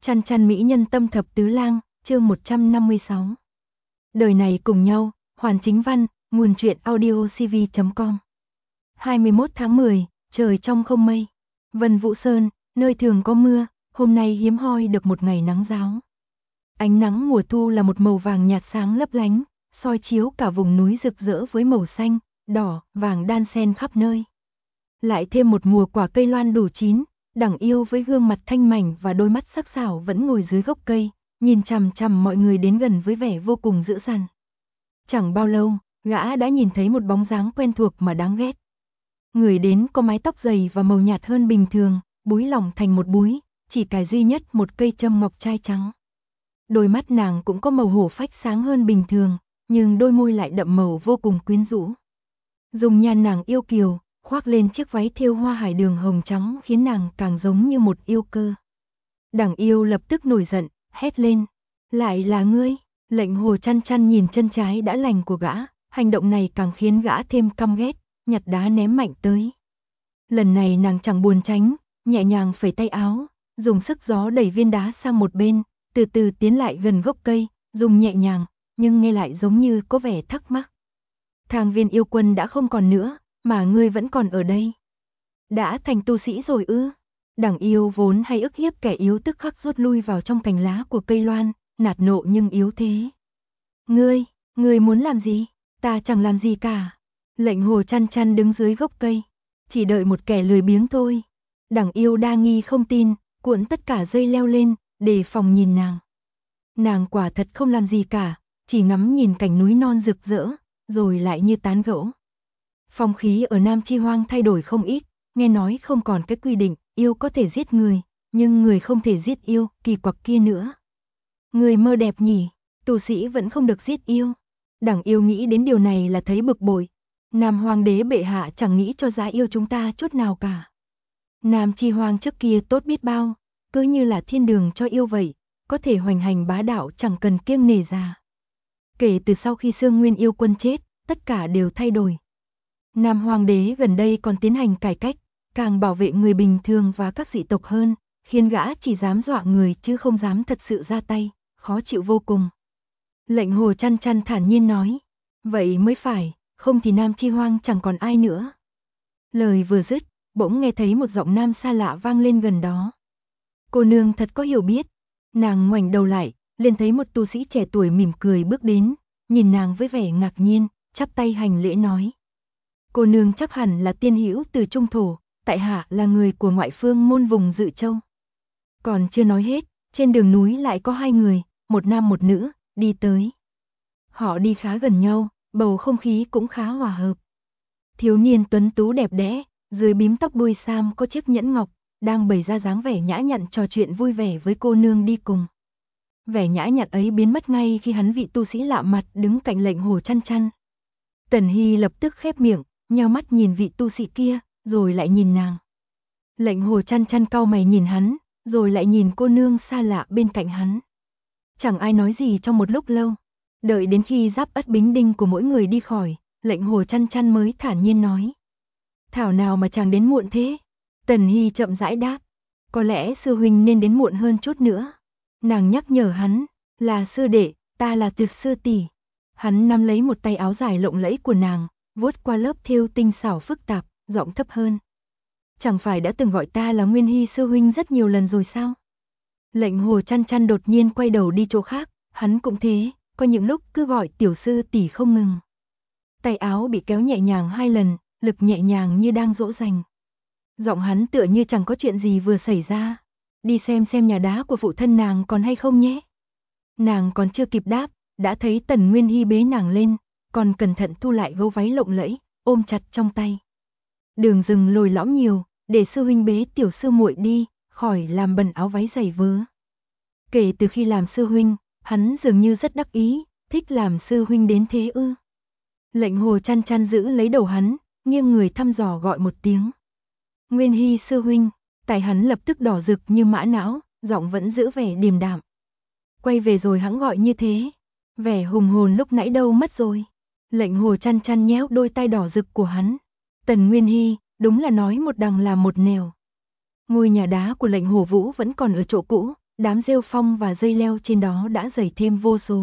Chăn chăn mỹ nhân tâm thập tứ lang, chương 156. Đời này cùng nhau, Hoàn Chính Văn, nguồn truyện audiocv.com. 21 tháng 10, trời trong không mây. Vân Vũ Sơn, nơi thường có mưa, hôm nay hiếm hoi được một ngày nắng ráo. Ánh nắng mùa thu là một màu vàng nhạt sáng lấp lánh, soi chiếu cả vùng núi rực rỡ với màu xanh, đỏ, vàng đan xen khắp nơi. Lại thêm một mùa quả cây loan đủ chín, Đằng Yêu với gương mặt thanh mảnh và đôi mắt sắc sảo vẫn ngồi dưới gốc cây, nhìn chằm chằm mọi người đến gần với vẻ vô cùng dữ dằn. Chẳng bao lâu, gã đã nhìn thấy một bóng dáng quen thuộc mà đáng ghét. Người đến có mái tóc dày và màu nhạt hơn bình thường, búi lỏng thành một búi, chỉ cài duy nhất một cây châm ngọc trai trắng. Đôi mắt nàng cũng có màu hổ phách sáng hơn bình thường, nhưng đôi môi lại đậm màu vô cùng quyến rũ. Dung nhan nàng yêu kiều, khoác lên chiếc váy thêu hoa hải đường hồng trắng khiến nàng càng giống như một yêu cơ. Đằng Yêu lập tức nổi giận, hét lên. Lại là ngươi? Lệnh Hồ chăn chăn nhìn chân trái đã lành của gã, hành động này càng khiến gã thêm căm ghét, nhặt đá ném mạnh tới. Lần này nàng chẳng buồn tránh, nhẹ nhàng phẩy tay áo, dùng sức gió đẩy viên đá sang một bên, từ từ tiến lại gần gốc cây, dùng nhẹ nhàng, nhưng nghe lại giống như có vẻ thắc mắc. Thang Viên yêu quân đã không còn nữa, mà ngươi vẫn còn ở đây. Đã thành tu sĩ rồi ư? Đằng Yêu vốn hay ức hiếp kẻ yếu tức khắc rút lui vào trong cành lá của cây loan, nạt nộ nhưng yếu thế. Ngươi muốn làm gì? Ta chẳng làm gì cả. Lệnh Hồ chăn chăn đứng dưới gốc cây, chỉ đợi một kẻ lười biếng thôi. Đằng Yêu đa nghi không tin, cuộn tất cả dây leo lên, đề phòng nhìn nàng. Nàng quả thật không làm gì cả, chỉ ngắm nhìn cảnh núi non rực rỡ, rồi lại như tán gẫu. Phong khí ở Nam Chi Hoang thay đổi không ít, nghe nói không còn cái quy định, yêu có thể giết người, nhưng người không thể giết yêu, kỳ quặc kia nữa. Người mơ đẹp nhỉ, tu sĩ vẫn không được giết yêu. Đằng Yêu nghĩ đến điều này là thấy bực bội. Nam Hoàng đế bệ hạ chẳng nghĩ cho giá yêu chúng ta chút nào cả. Nam Chi Hoang trước kia tốt biết bao, cứ như là thiên đường cho yêu vậy, có thể hoành hành bá đạo chẳng cần kiêng nể già. Kể từ sau khi Sương Nguyên yêu quân chết, tất cả đều thay đổi. Nam Hoàng đế gần đây còn tiến hành cải cách, càng bảo vệ người bình thường và các dị tộc hơn, khiến gã chỉ dám dọa người chứ không dám thật sự ra tay, khó chịu vô cùng. Lệnh Hồ chăn chăn thản nhiên nói, vậy mới phải, không thì Nam Chi Hoang chẳng còn ai nữa. Lời vừa dứt, bỗng nghe thấy một giọng nam xa lạ vang lên gần đó. Cô nương thật có hiểu biết. Nàng ngoảnh đầu lại, liền thấy một tu sĩ trẻ tuổi mỉm cười bước đến, nhìn nàng với vẻ ngạc nhiên, chắp tay hành lễ nói. Cô nương chắc hẳn là tiên hữu từ Trung Thổ, tại hạ là người của ngoại phương môn vùng Dự Châu. Còn chưa nói hết, trên đường núi lại có hai người, một nam một nữ, đi tới. Họ đi khá gần nhau, bầu không khí cũng khá hòa hợp. Thiếu niên tuấn tú đẹp đẽ, dưới bím tóc đuôi sam có chiếc nhẫn ngọc, đang bày ra dáng vẻ nhã nhặn trò chuyện vui vẻ với cô nương đi cùng. Vẻ nhã nhặn ấy biến mất ngay khi hắn vị tu sĩ lạ mặt đứng cạnh Lệnh Hồ chăn chăn. Tần Hy lập tức khép miệng, nheo mắt nhìn vị tu sĩ kia, rồi lại nhìn nàng. Lệnh Hồ chăn chăn cau mày nhìn hắn, rồi lại nhìn cô nương xa lạ bên cạnh hắn. Chẳng ai nói gì trong một lúc lâu. Đợi đến khi giáp ất bính đinh của mỗi người đi khỏi, Lệnh Hồ chăn chăn mới thản nhiên nói. Thảo nào mà chàng đến muộn thế? Tần Hy chậm rãi đáp. Có lẽ sư huynh nên đến muộn hơn chút nữa. Nàng nhắc nhở hắn, là sư đệ, ta là Tuyệt sư tỷ. Hắn nắm lấy một tay áo dài lộng lẫy của nàng, vuốt qua lớp thêu tinh xảo phức tạp, giọng thấp hơn. Chẳng phải đã từng gọi ta là Nguyên Hy sư huynh rất nhiều lần rồi sao? Lệnh Hồ chăn chăn đột nhiên quay đầu đi chỗ khác, hắn cũng thế, có những lúc cứ gọi tiểu sư tỷ không ngừng. Tay áo bị kéo nhẹ nhàng hai lần, lực nhẹ nhàng như đang dỗ dành. Giọng hắn tựa như chẳng có chuyện gì vừa xảy ra. Đi xem nhà đá của phụ thân nàng còn hay không nhé. Nàng còn chưa kịp đáp, đã thấy Tần Nguyên Hy bế nàng lên, còn cẩn thận thu lại gấu váy lộng lẫy, ôm chặt trong tay. Đường rừng lồi lõm nhiều, để sư huynh bế tiểu sư muội đi, khỏi làm bẩn áo váy giày vớ. Kể từ khi làm sư huynh, hắn dường như rất đắc ý, thích làm sư huynh đến thế ư. Lệnh Hồ chăn chăn giữ lấy đầu hắn, nghiêng người thăm dò gọi một tiếng. Nguyên Hy sư huynh, tai hắn lập tức đỏ rực như mã não, giọng vẫn giữ vẻ điềm đạm. Quay về rồi hẵng gọi như thế, vẻ hùng hồn lúc nãy đâu mất rồi. Lệnh Hồ chăn chăn nhéo đôi tai đỏ rực của hắn. Tần Nguyên Hy, đúng là nói một đằng làm một nẻo. Ngôi nhà đá của Lệnh Hồ Vũ vẫn còn ở chỗ cũ, Đám rêu phong và dây leo trên đó đã dày thêm vô số.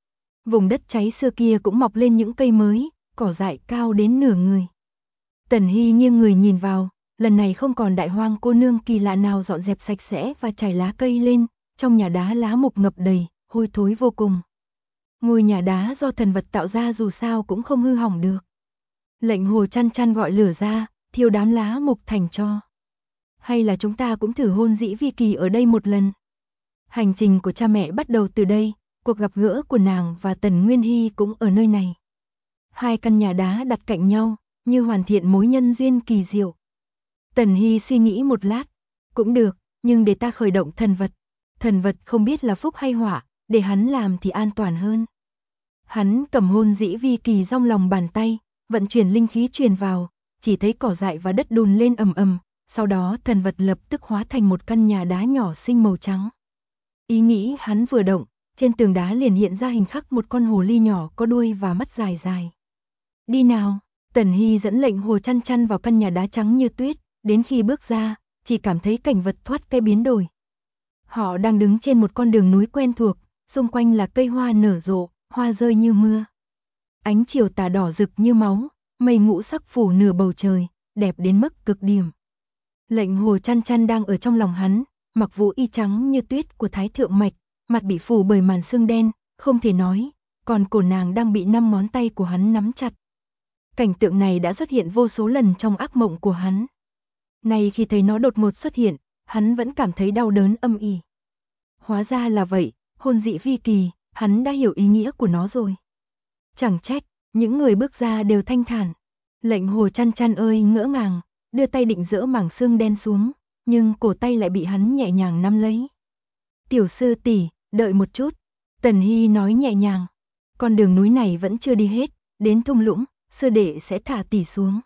Vùng đất cháy xưa kia cũng mọc lên những cây mới, cỏ dại cao đến nửa người. Tần Hy nghiêng người nhìn vào, lần này không còn đại hoang cô nương kỳ lạ nào dọn dẹp sạch sẽ và trải lá cây lên, trong nhà đá lá mục ngập đầy, hôi thối vô cùng. Ngôi nhà đá do thần vật tạo ra dù sao cũng không hư hỏng được. Lệnh Hồ chăn chăn gọi lửa ra, thiêu đám lá mục thành tro. Hay là chúng ta cũng thử hôn Dĩ Vi Kỳ ở đây một lần. Hành trình của cha mẹ bắt đầu từ đây, cuộc gặp gỡ của nàng và Tần Nguyên Hy cũng ở nơi này. Hai căn nhà đá đặt cạnh nhau, như hoàn thiện mối nhân duyên kỳ diệu. Tần Hy suy nghĩ một lát, cũng được, nhưng để ta khởi động thần vật không biết là phúc hay họa, để hắn làm thì an toàn hơn. Hắn cầm hôn Dĩ Vi Kỳ trong lòng bàn tay, vận chuyển linh khí truyền vào, chỉ thấy cỏ dại và đất đùn lên ầm ầm, sau đó thần vật lập tức hóa thành một căn nhà đá nhỏ xinh màu trắng. Ý nghĩ hắn vừa động, trên tường đá liền hiện ra hình khắc một con hồ ly nhỏ có đuôi và mắt dài dài. Đi nào, Tần Hy dẫn lệnh Hồ chăn chăn vào căn nhà đá trắng như tuyết, đến khi bước ra, chỉ cảm thấy cảnh vật thoát cái biến đổi. Họ đang đứng trên một con đường núi quen thuộc, xung quanh là cây hoa nở rộ, hoa rơi như mưa. Ánh chiều tà đỏ rực như máu, mây ngũ sắc phủ nửa bầu trời, đẹp đến mức cực điểm. Lệnh Hồ chăn chăn đang ở trong lòng hắn, mặc vũ y trắng như tuyết của Thái Thượng Mạch, mặt bị phủ bởi màn sương đen, không thể nói, còn cổ nàng đang bị 5 ngón tay của hắn nắm chặt. Cảnh tượng này đã xuất hiện vô số lần trong ác mộng của hắn. Nay khi thấy nó đột ngột xuất hiện, hắn vẫn cảm thấy đau đớn âm ỉ. Hóa ra là vậy, hôn Dĩ Vi Kỳ, hắn đã hiểu ý nghĩa của nó rồi. Chẳng trách, những người bước ra đều thanh thản. Lệnh Hồ chăn chăn ơi ngỡ ngàng, đưa tay định dỡ mảng xương đen xuống, nhưng cổ tay lại bị hắn nhẹ nhàng nắm lấy. Tiểu sư tỷ, đợi một chút, Tần Hy nói nhẹ nhàng. Con đường núi này vẫn chưa đi hết, đến thung lũng, sư đệ sẽ thả tỷ xuống.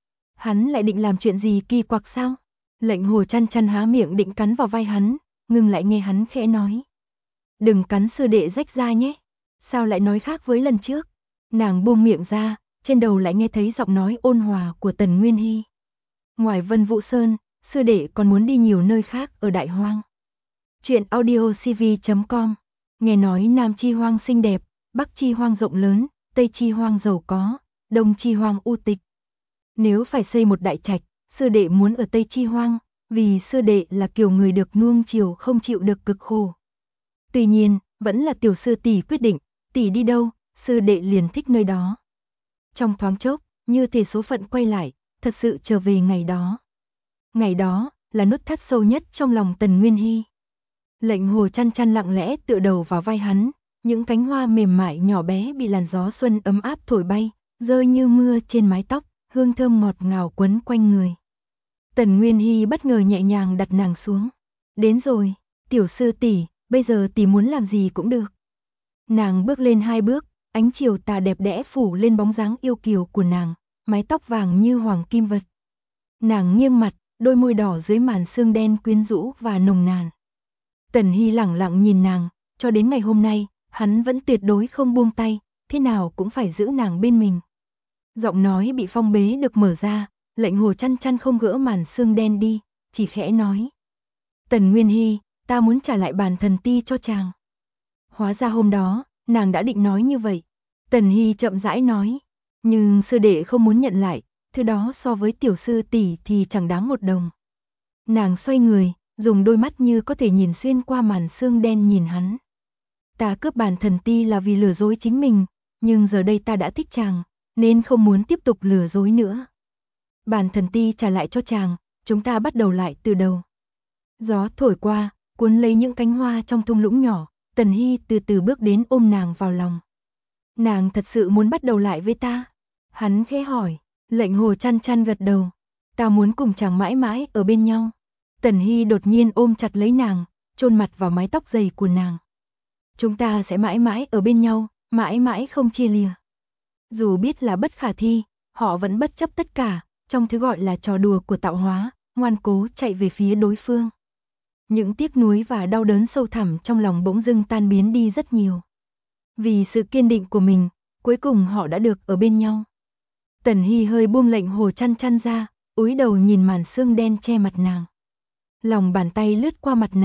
Hắn lại định làm chuyện gì kỳ quặc sao? Lệnh Hồ chăn chăn há miệng định cắn vào vai hắn, ngừng lại nghe hắn khẽ nói. Đừng cắn sư đệ rách da nhé. Sao lại nói khác với lần trước? Nàng buông miệng ra, trên đầu lại nghe thấy giọng nói ôn hòa của Tần Nguyên Hy. Ngoài Vân Vũ Sơn, sư đệ còn muốn đi nhiều nơi khác ở Đại Hoang. Chuyện audiocv.com. Nghe nói Nam Chi Hoang xinh đẹp, Bắc Chi Hoang rộng lớn, Tây Chi Hoang giàu có, Đông Chi Hoang u tịch. Nếu phải xây một đại trạch, sư đệ muốn ở Tây Chi Hoang, vì sư đệ là kiểu người được nuông chiều không chịu được cực khổ. Tuy nhiên, vẫn là tiểu sư tỷ quyết định, tỷ đi đâu, sư đệ liền thích nơi đó. Trong thoáng chốc, như thể số phận quay lại, thật sự trở về ngày đó. Ngày đó, là nút thắt sâu nhất trong lòng Tần Nguyên Hy. Lệnh Hồ chăn chăn lặng lẽ tựa đầu vào vai hắn, những cánh hoa mềm mại nhỏ bé bị làn gió xuân ấm áp thổi bay, rơi như mưa trên mái tóc, hương thơm ngọt ngào quấn quanh người. Tần Nguyên Hy bất ngờ nhẹ nhàng đặt nàng xuống. Đến rồi, tiểu sư tỷ, bây giờ tỷ muốn làm gì cũng được. Nàng bước lên 2 bước, ánh chiều tà đẹp đẽ phủ lên bóng dáng yêu kiều của nàng, mái tóc vàng như hoàng kim vật. Nàng nghiêng mặt, đôi môi đỏ dưới màn sương đen quyến rũ và nồng nàn. Tần Hy lẳng lặng nhìn nàng, cho đến ngày hôm nay, hắn vẫn tuyệt đối không buông tay, thế nào cũng phải giữ nàng bên mình. Giọng nói bị phong bế được mở ra, lệnh Hồ chăn chăn không gỡ màn sương đen đi, chỉ khẽ nói. Tần Nguyên Hy, ta muốn trả lại bàn thần ti cho chàng. Hóa ra hôm đó, nàng đã định nói như vậy. Tần Hy chậm rãi nói, nhưng sư đệ không muốn nhận lại, thứ đó so với tiểu sư tỷ thì chẳng đáng một đồng. Nàng xoay người, dùng đôi mắt như có thể nhìn xuyên qua màn sương đen nhìn hắn. Ta cướp bàn thần ti là vì lừa dối chính mình, nhưng giờ đây ta đã thích chàng, nên không muốn tiếp tục lừa dối nữa. Bàn thần ti trả lại cho chàng, chúng ta bắt đầu lại từ đầu. Gió thổi qua, cuốn lấy những cánh hoa trong thung lũng nhỏ, Tần Hy từ từ bước đến ôm nàng vào lòng. Nàng thật sự muốn bắt đầu lại với ta? Hắn khẽ hỏi, lệnh Hồ chăn chăn gật đầu. Ta muốn cùng chàng mãi mãi ở bên nhau. Tần Hy đột nhiên ôm chặt lấy nàng, chôn mặt vào mái tóc dày của nàng. Chúng ta sẽ mãi mãi ở bên nhau, mãi mãi không chia lìa. Dù biết là bất khả thi, họ vẫn bất chấp tất cả, trong thứ gọi là trò đùa của tạo hóa, ngoan cố chạy về phía đối phương. Những tiếc nuối và đau đớn sâu thẳm trong lòng bỗng dưng tan biến đi rất nhiều. Vì sự kiên định của mình, cuối cùng họ đã được ở bên nhau. Tần Hy hơi buông lệnh Hồ chăn chăn ra, cúi đầu nhìn màn sương đen che mặt nàng. Lòng bàn tay lướt qua mặt nàng,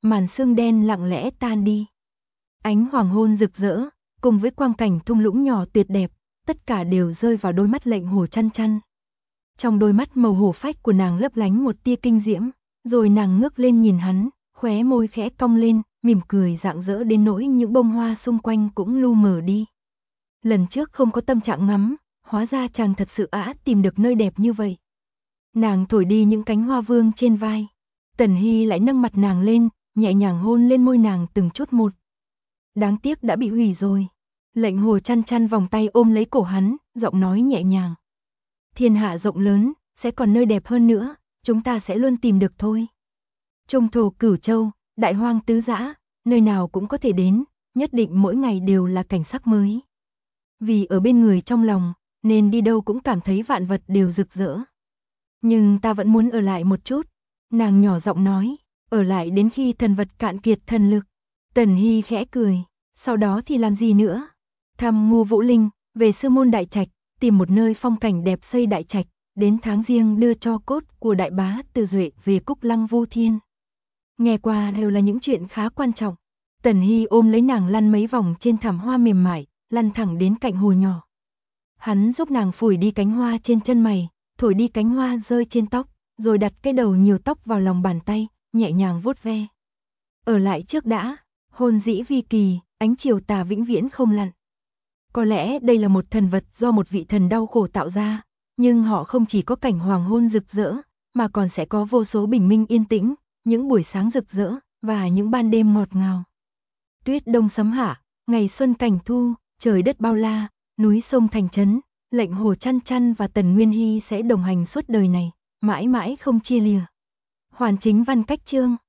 màn sương đen lặng lẽ tan đi. Ánh hoàng hôn rực rỡ, cùng với quang cảnh thung lũng nhỏ tuyệt đẹp, tất cả đều rơi vào đôi mắt Lệnh Hồ Chăn Chăn. Trong đôi mắt màu hổ phách của nàng lấp lánh một tia kinh diễm, rồi nàng ngước lên nhìn hắn, khóe môi khẽ cong lên, mỉm cười rạng rỡ đến nỗi những bông hoa xung quanh cũng lu mờ đi. Lần trước không có tâm trạng ngắm, hóa ra chàng thật sự tìm được nơi đẹp như vậy. Nàng thổi đi những cánh hoa vương trên vai. Tần Hy lại nâng mặt nàng lên, nhẹ nhàng hôn lên môi nàng từng chút một. Đáng tiếc đã bị hủy rồi. Lệnh Hồ Chăn Chăn vòng tay ôm lấy cổ hắn, giọng nói nhẹ nhàng. Thiên hạ rộng lớn, sẽ còn nơi đẹp hơn nữa, chúng ta sẽ luôn tìm được thôi. Trung thổ Cửu Châu, đại hoang tứ dã, nơi nào cũng có thể đến, nhất định mỗi ngày đều là cảnh sắc mới. Vì ở bên người trong lòng, nên đi đâu cũng cảm thấy vạn vật đều rực rỡ. Nhưng ta vẫn muốn ở lại một chút, nàng nhỏ giọng nói, ở lại đến khi thần vật cạn kiệt thần lực. Tần Hy khẽ cười, sau đó thì làm gì nữa? Thăm Ngô Vũ Linh, về Sư Môn Đại Trạch, tìm một nơi phong cảnh đẹp xây đại trạch, đến tháng Giêng đưa cho cốt của đại bá Từ Duệ về Cúc Lăng Vu Thiên. Nghe qua đều là những chuyện khá quan trọng. Tần Hy ôm lấy nàng lăn mấy vòng trên thảm hoa mềm mại, lăn thẳng đến cạnh hồ nhỏ. Hắn giúp nàng phủi đi cánh hoa trên chân mày, thổi đi cánh hoa rơi trên tóc, rồi đặt cái đầu nhiều tóc vào lòng bàn tay, nhẹ nhàng vuốt ve. Ở lại trước đã, hôn dĩ vi kỳ, ánh chiều tà vĩnh viễn không lặn. Có lẽ đây là một thần vật do một vị thần đau khổ tạo ra, nhưng họ không chỉ có cảnh hoàng hôn rực rỡ, mà còn sẽ có vô số bình minh yên tĩnh, những buổi sáng rực rỡ, và những ban đêm ngọt ngào. Tuyết đông sấm hạ, ngày xuân cảnh thu, trời đất bao la, núi sông thành trấn, Lệnh Hồ Chăn Chăn và Tần Nguyên Hy sẽ đồng hành suốt đời này, mãi mãi không chia lìa. Hoàn Chính Văn cách chương